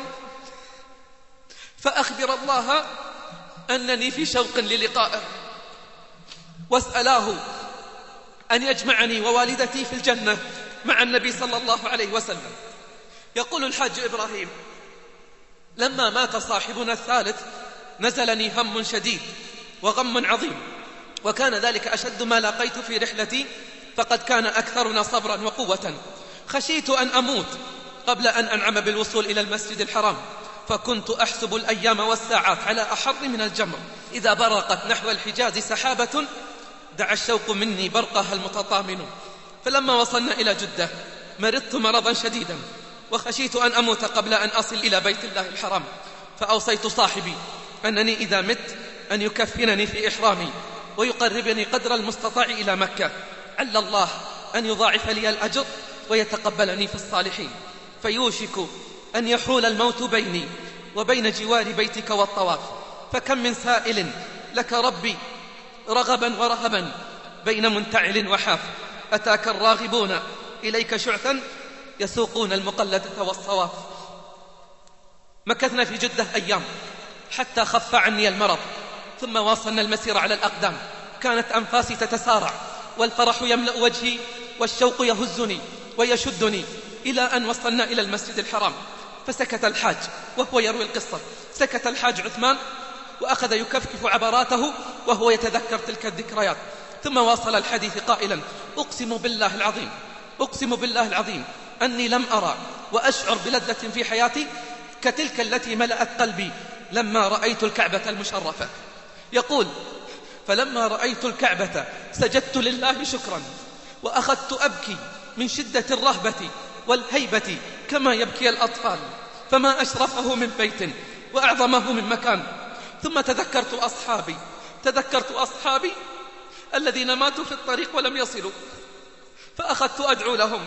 فأخبر الله أنني في شوق للقائه، واسألاه أن يجمعني ووالدتي في الجنة مع النبي صلى الله عليه وسلم. يقول الحاج إبراهيم: لما مات صاحبنا الثالث نزلني هم شديد وغم عظيم، وكان ذلك أشد ما لاقيت في رحلتي، فقد كان أكثرنا صبرا وقوة. خشيت أن أموت قبل أن أنعم بالوصول إلى المسجد الحرام، فكنت أحسب الأيام والساعات على أحر من الجمر. إذا برقت نحو الحجاز سحابة دعا الشوق مني برقها المتطامن. فلما وصلنا إلى جدة مرضت مرضا شديدا، وخشيت أن أموت قبل أن أصل إلى بيت الله الحرام، فأوصيت صاحبي أنني إذا مت أن يكفنني في إحرامي ويقربني قدر المستطاع إلى مكة، عل الله أن يضاعف لي الأجر ويتقبلني في الصالحين. فيوشك أن يحول الموت بيني وبين جوار بيتك والطواف، فكم من سائل لك ربي رغبا ورهبا بين منتعل وحاف، أتاك الراغبون إليك شعثا يسوقون المقلدة والصواف. مكثنا في جدة أيام حتى خف عني المرض، ثم واصلنا المسير على الأقدام. كانت أنفاسي تتسارع والفرح يملأ وجهي والشوق يهزني ويشدني، إلى أن وصلنا إلى المسجد الحرام. فسكت الحاج وهو يروي القصة، سكت الحاج عثمان وأخذ يكفكف عبراته وهو يتذكر تلك الذكريات، ثم واصل الحديث قائلا: أقسم بالله العظيم أقسم بالله العظيم أني لم أرى وأشعر بلذة في حياتي كتلك التي ملأت قلبي لما رأيت الكعبة المشرفة. يقول: فلما رأيت الكعبة سجدت لله شكرا، وأخذت أبكي من شدة الرهبة والهيبة كما يبكي الأطفال، فما أشرفه من بيت وأعظمه من مكان. ثم تذكرت أصحابي تذكرت أصحابي الذين ماتوا في الطريق ولم يصلوا، فأخذت أدعو لهم،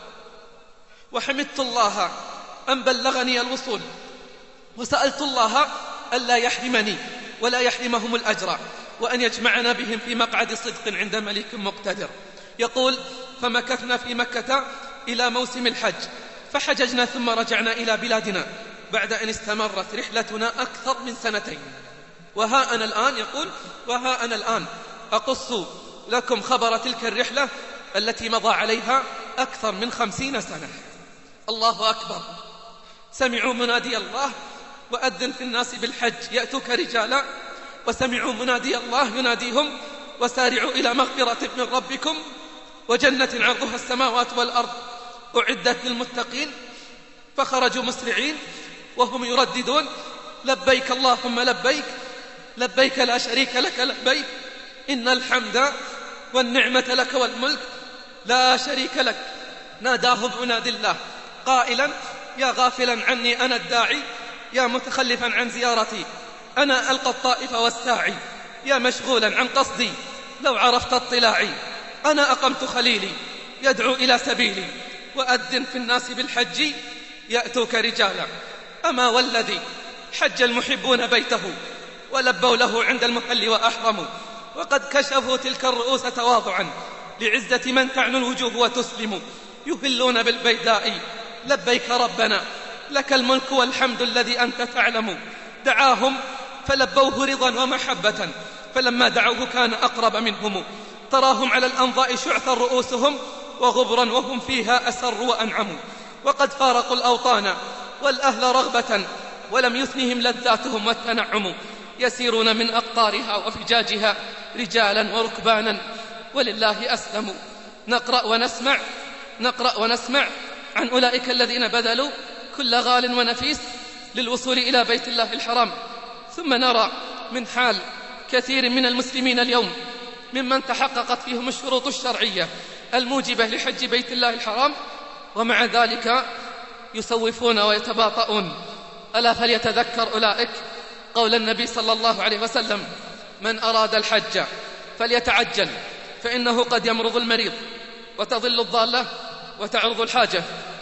وحمدت الله أن بلغني الوصول، وسألت الله ألا يحرمني ولا يحرمهم الأجر، وأن يجمعنا بهم في مقعد صدق عند ملك مقتدر. يقول: فمكثنا في مكة إلى موسم الحج، فحججنا ثم رجعنا إلى بلادنا بعد أن استمرت رحلتنا أكثر من سنتين. وها أنا الآن يقول وها أنا الآن أقص لكم خبر تلك الرحلة التي مضى عليها أكثر من خمسين سنة. الله أكبر. سمعوا منادي الله: وأذن في الناس بالحج يأتوك رجالا. وسمعوا منادي الله يناديهم: وسارعوا إلى مغفرة من ربكم وجنة عرضها السماوات والأرض أعدت للمتقين. فخرجوا مسرعين وهم يرددون: لبيك اللهم لبيك لبيك لا شريك لك لبيك إن الحمد والنعمة لك والملك لا شريك لك. ناداهم منادي الله قائلا: يا غافلا عني أنا الداعي، يا متخلفا عن زيارتي أنا ألقى الطائف والساعي، يا مشغولا عن قصدي لو عرفت اطلاعي، أنا أقمت خليلي يدعو إلى سبيلي، وأذن في الناس بالحج يأتوك رجالا. أما والذي حج المحبون بيته ولبوا له عند المحل وأحرموا، وقد كشفوا تلك الرؤوس تواضعا لعزة من تعنو الوجوه وتسلم، يهلون بالبيداء لبيك ربنا لك الملك والحمد الذي أنت تعلم. دعاهم فلبوه رضا ومحبة، فلما دعوه كان أقرب منهم. تراهم على الأنضاء شعثا رؤوسهم وغبرا وهم فيها أسر وأنعموا، وقد فارقوا الأوطان والأهل رغبة ولم يثنهم لذاتهم والتنعم. يسيرون من أقطارها وفجاجها رجالا وركبانا ولله أسلموا. نقرأ ونسمع نقرأ ونسمع عن أولئك الذين بذلوا كل غال ونفيس للوصول إلى بيت الله الحرام، ثم نرى من حال كثير من المسلمين اليوم ممن تحققت فيهم الشروط الشرعية الموجبة لحج بيت الله الحرام، ومع ذلك يسوفون ويتباطؤون. ألا فليتذكر أولئك قول النبي صلى الله عليه وسلم: من أراد الحج فليتعجل فإنه قد يمرض المريض وتضل الضالة وتعرض الحاجة.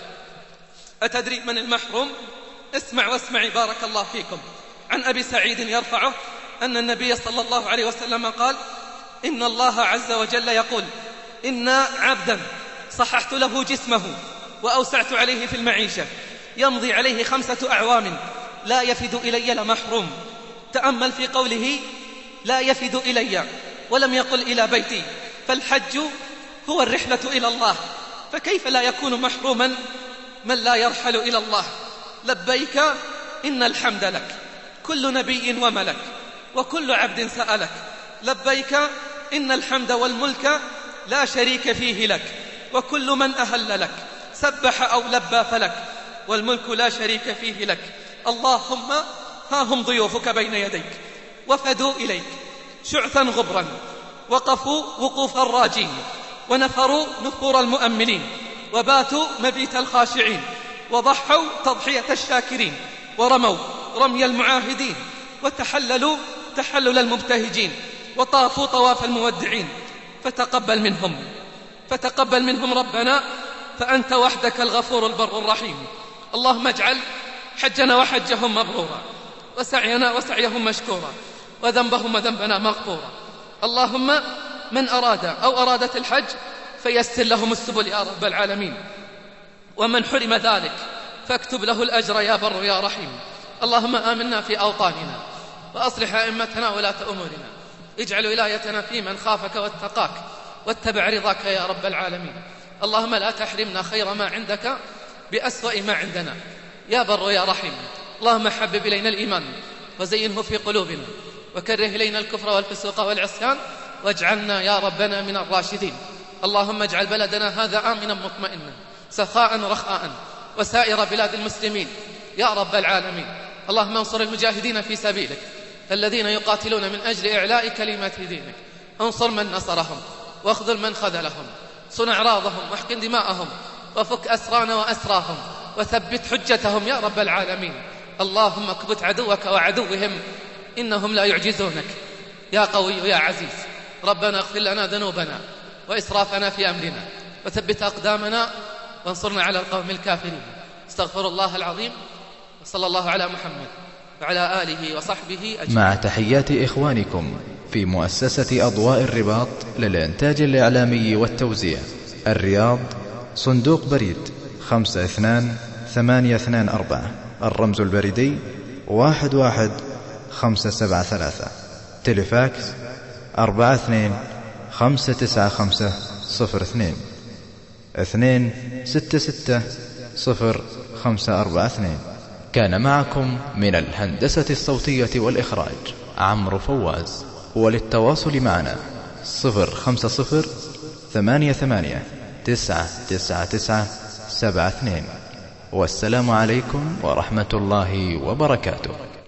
أتدري من المحروم؟ اسمع واسمعي بارك الله فيكم. عن أبي سعيد يرفعه أن النبي صلى الله عليه وسلم قال: إن الله عز وجل يقول: إن عبدا صححت له جسمه وأوسعت عليه في المعيشة يمضي عليه خمسة أعوام لا يفد إلي لمحروم. تأمل في قوله لا يفد إلي، ولم يقل إلى بيتي، فالحج هو الرحلة إلى الله، فكيف لا يكون محروما من لا يرحل إلى الله؟ لبيك إن الحمد لك، كل نبي وملك وكل عبد سألك. لبيك إن الحمد والملك لا شريك فيه لك، وكل من أهل لك سبح أو لبى فلك، والملك لا شريك فيه لك. اللهم ها هم ضيوفك بين يديك، وفدوا إليك شعثا غبرا، وقفوا وقوف الراجين، ونفروا نفور المؤملين، وباتوا مبيت الخاشعين، وضحوا تضحية الشاكرين، ورموا رمي المعاهدين، وتحللوا تحلل المبتهجين، وطافوا طواف المودعين. فتقبل منهم فتقبل منهم ربنا، فأنت وحدك الغفور البر الرحيم. اللهم اجعل حجنا وحجهم مبرورا، وسعينا وسعيهم مشكورا، وذنبهم وذنبنا مغفورا. اللهم من أراد أو أرادت الحج فيسر لهم السبل يا رب العالمين، ومن حرم ذلك فاكتب له الأجر يا بر يا رحيم. اللهم آمنا في أوطاننا، وأصلح أئمتنا ولاة أمورنا، اجعل ولايتنا في من خافك واتقاك واتبع رضاك يا رب العالمين. اللهم لا تحرمنا خير ما عندك بأسوأ ما عندنا يا بر يا رحيم. اللهم حبب إلينا الإيمان وزينه في قلوبنا، وكره إلينا الكفر والفسوق والعصيان، واجعلنا يا ربنا من الراشدين. اللهم اجعل بلدنا هذا آمنا مطمئنا سخاء رخاء، وسائر بلاد المسلمين يا رب العالمين. اللهم انصر المجاهدين في سبيلك الذين يقاتلون من أجل إعلاء كلمة دينك. انصر من نصرهم، واخذل من خذلهم، صن أعراضهم، واحقن دماءهم، وفك أسرانا وأسراهم، وثبت حجتهم يا رب العالمين. اللهم اكبت عدوك وعدوهم، إنهم لا يعجزونك يا قوي يا عزيز. ربنا اغفر لنا ذنوبنا وإسرافنا في أمرنا، وثبت أقدامنا، وانصرنا على القوم الكافرين. استغفر الله العظيم، وصلى الله على محمد وعلى آله وصحبه أجمعين. مع تحيات إخوانكم في مؤسسة أضواء الرباط للإنتاج الإعلامي والتوزيع، الرياض، صندوق بريد خمسة اثنان ثمانية اثنان أربعة، الرمز البريدي واحد واحد خمسة سبعة ثلاثة، تلفاكس أربعة اثنين خمسة تسعة خمسة صفر اثنين اثنين ستة ستة صفر خمسة أربعة اثنين. كان معكم من الهندسة الصوتية والإخراج عمرو فواز. وللتواصل معنا صفر خمسة صفر ثمانية ثمانية تسعة تسعة تسعة سبعة اثنين. والسلام عليكم ورحمة الله وبركاته.